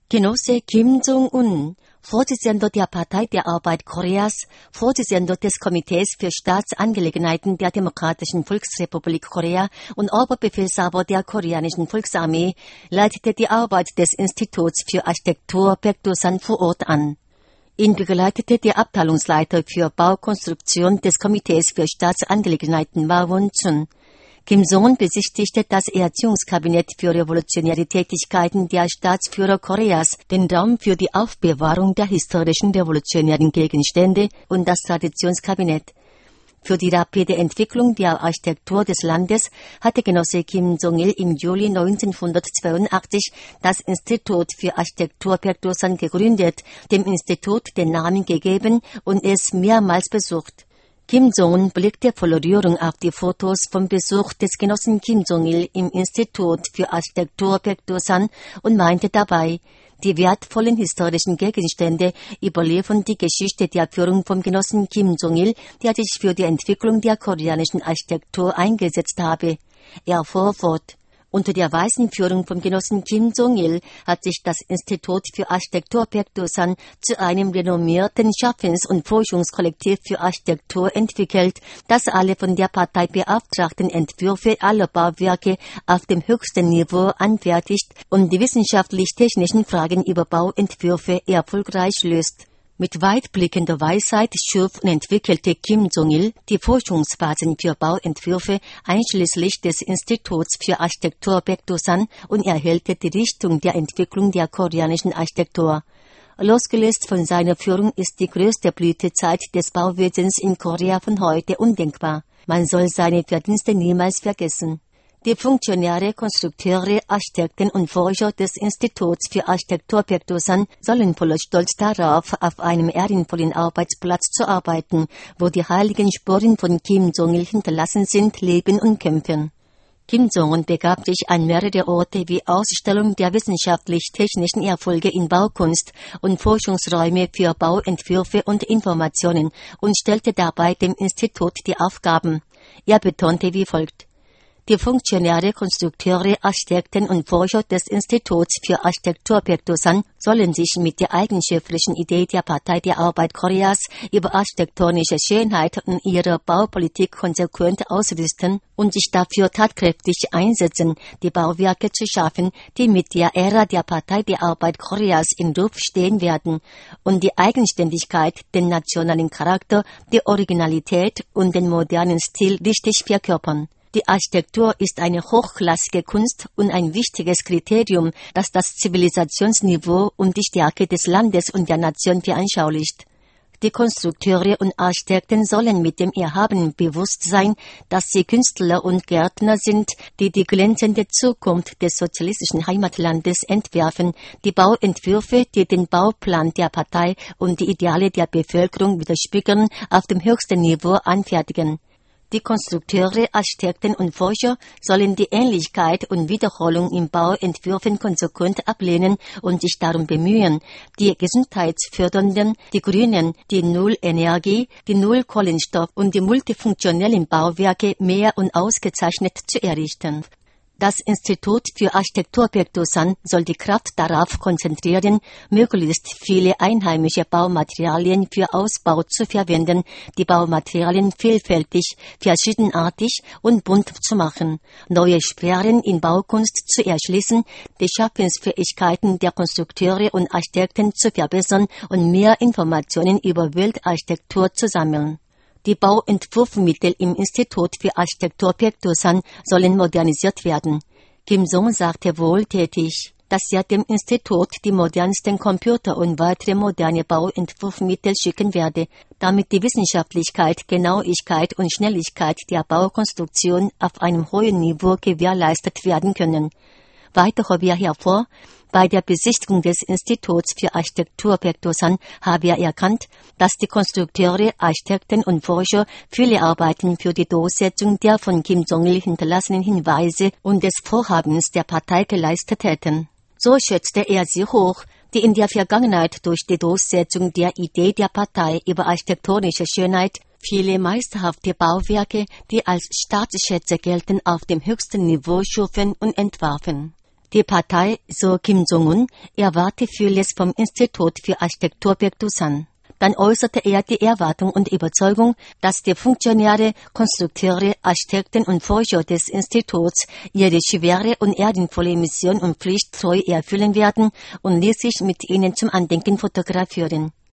Genosse Kim Jong-un, Vorsitzender der Partei der Arbeit Koreas, Vorsitzender des Komitees für Staatsangelegenheiten der Demokratischen Volksrepublik Korea und Oberbefehlshaber der koreanischen Volksarmee, leitete die Arbeit des Instituts für Architektur Baekdusan vor Ort an. Ihn begleitete der Abteilungsleiter für Baukonstruktion des Komitees für Staatsangelegenheiten Ma Won-chun. Kim Jong-un besichtigte das Erziehungskabinett für revolutionäre Tätigkeiten der Staatsführer Koreas, den Raum für die Aufbewahrung der historischen revolutionären Gegenstände und das Traditionskabinett. Für die rapide Entwicklung der Architektur des Landes hatte Genosse Kim Jong-il im Juli 1982 das Institut für Architektur Baekdusan gegründet, dem Institut den Namen gegeben und es mehrmals besucht. Kim Jong-un blickte voller Rührung auf die Fotos vom Besuch des Genossen Kim Jong-il im Institut für Architektur Baekdusan und meinte dabei, die wertvollen historischen Gegenstände überliefern die Geschichte der Führung vom Genossen Kim Jong-il, der sich für die Entwicklung der koreanischen Architektur eingesetzt habe. Er fuhr fort. Unter der weisen Führung vom Genossen Kim Jong-il hat sich das Institut für Architektur Baekdusan zu einem renommierten Schaffens- und Forschungskollektiv für Architektur entwickelt, das alle von der Partei beauftragten Entwürfe aller Bauwerke auf dem höchsten Niveau anfertigt und die wissenschaftlich-technischen Fragen über Bauentwürfe erfolgreich löst. Mit weitblickender Weisheit schuf und entwickelte Kim Jong-il die Forschungsphasen für Bauentwürfe einschließlich des Instituts für Architektur Baekdusan und erhellte die Richtung der Entwicklung der koreanischen Architektur. Losgelöst von seiner Führung ist die größte Blütezeit des Bauwesens in Korea von heute undenkbar. Man soll seine Verdienste niemals vergessen. Die Funktionäre, Konstrukteure, Architekten und Forscher des Instituts für Architektur Baekdusan sollen voller Stolz darauf, auf einem ehrenvollen Arbeitsplatz zu arbeiten, wo die heiligen Spuren von Kim Jong-il hinterlassen sind, leben und kämpfen. Kim Jong-un begab sich an mehrere Orte wie Ausstellung der wissenschaftlich-technischen Erfolge in Baukunst und Forschungsräume für Bauentwürfe und Informationen und stellte dabei dem Institut die Aufgaben. Er betonte wie folgt: Die Funktionäre, Konstrukteure, Architekten und Forscher des Instituts für Architektur Baekdusan sollen sich mit der eigenschöpflichen Idee der Partei der Arbeit Koreas über architektonische Schönheit und ihre Baupolitik konsequent ausrüsten und sich dafür tatkräftig einsetzen, die Bauwerke zu schaffen, die mit der Ära der Partei der Arbeit Koreas in Ruf stehen werden und die Eigenständigkeit, den nationalen Charakter, die Originalität und den modernen Stil richtig verkörpern. Die Architektur ist eine hochklassige Kunst und ein wichtiges Kriterium, das das Zivilisationsniveau und die Stärke des Landes und der Nation veranschaulicht. Die Konstrukteure und Architekten sollen mit dem erhabenen Bewusstsein, dass sie Künstler und Gärtner sind, die die glänzende Zukunft des sozialistischen Heimatlandes entwerfen, die Bauentwürfe, die den Bauplan der Partei und die Ideale der Bevölkerung widerspiegeln, auf dem höchsten Niveau anfertigen. Die Konstrukteure, Architekten und Forscher sollen die Ähnlichkeit und Wiederholung in Bauentwürfen konsequent ablehnen und sich darum bemühen, die gesundheitsfördernden, die grünen, die Null-Energie, die Null-Kohlenstoff und die multifunktionellen Bauwerke mehr und ausgezeichnet zu errichten. Das Institut für Architektur Baekdusan soll die Kraft darauf konzentrieren, möglichst viele einheimische Baumaterialien für Ausbau zu verwenden, die Baumaterialien vielfältig, verschiedenartig und bunt zu machen, neue Sphären in Baukunst zu erschließen, die Schaffensfähigkeiten der Konstrukteure und Architekten zu verbessern und mehr Informationen über Weltarchitektur zu sammeln. Die Bauentwurfsmittel im Institut für Architektur Baekdusan sollen modernisiert werden. Kim Jong sagte wohltätig, dass er dem Institut die modernsten Computer und weitere moderne Bauentwurfsmittel schicken werde, damit die Wissenschaftlichkeit, Genauigkeit und Schnelligkeit der Baukonstruktion auf einem hohen Niveau gewährleistet werden können. Weiter hob er hervor, bei der Besichtigung des Instituts für Architektur Baekdusan habe er erkannt, dass die Konstrukteure, Architekten und Forscher viele Arbeiten für die Durchsetzung der von Kim Jong-il hinterlassenen Hinweise und des Vorhabens der Partei geleistet hätten. So schätzte er sie hoch, die in der Vergangenheit durch die Durchsetzung der Idee der Partei über architektonische Schönheit viele meisterhafte Bauwerke, die als Staatsschätze gelten, auf dem höchsten Niveau schufen und entwarfen. Die Partei, so Kim Jong-un, erwarte vieles vom Institut für Architektur Baekdusan. Dann äußerte er die Erwartung und Überzeugung, dass die Funktionäre, Konstrukteure, Architekten und Forscher des Instituts ihre schwere und ehrenvolle Mission und Pflicht treu erfüllen werden und ließ sich mit ihnen zum Andenken fotografieren.